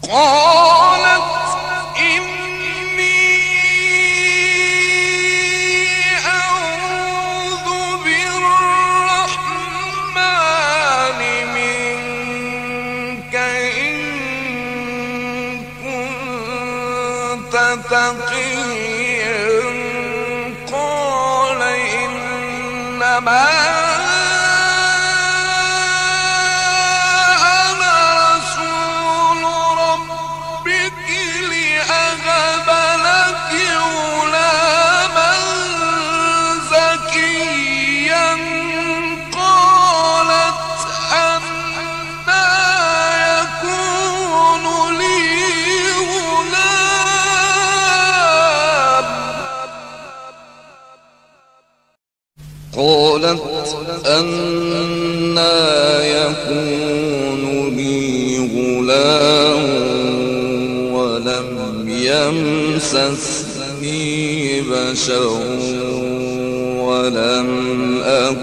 قالت إني أعوذ بالرحمن منك إن كنت تقيا. قال إنما قالت أنى يكون لي غلام ولم يمسسني بشر ولم أك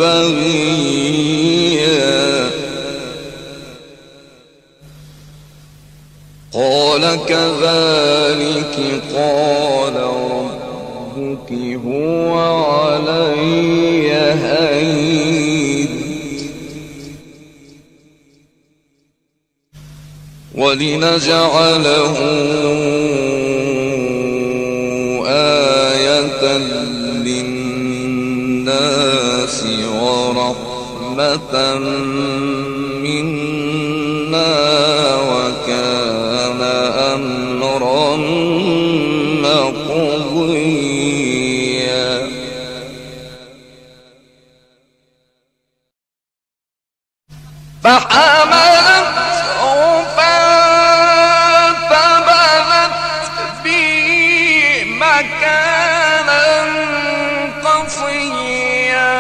بغيا. قال كذلك قال ربك هو علي هين ولنجعله آية للناس ورحمة منا وكان أمرا مقضيا. فحملته فانتبذت به مكانا قصيا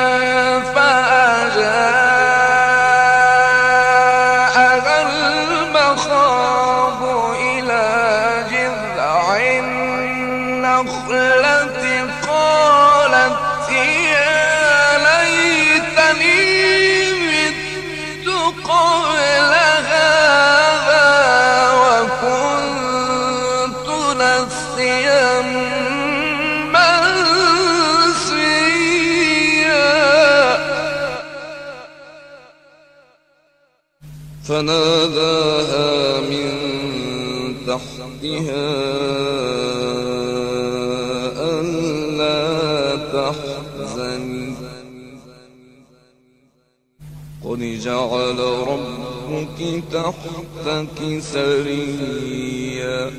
فأجاءها المخاض إلى جذع النخلة قالت يا ليتني قبل هذا وكنت نسيا منسيا. فناداها من تحتها ألا تحزني قد جعل ربك تحتك سريا.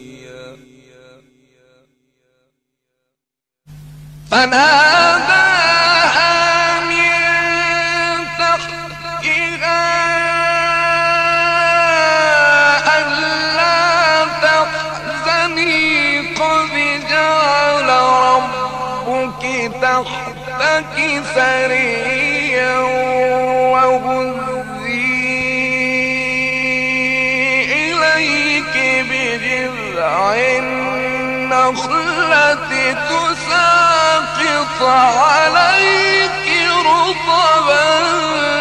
فناداها من تحتها ألا تحزني قد جعل ربك تحتك سريا وهزي إليك بجذع النخلة تساقط عليك رطبا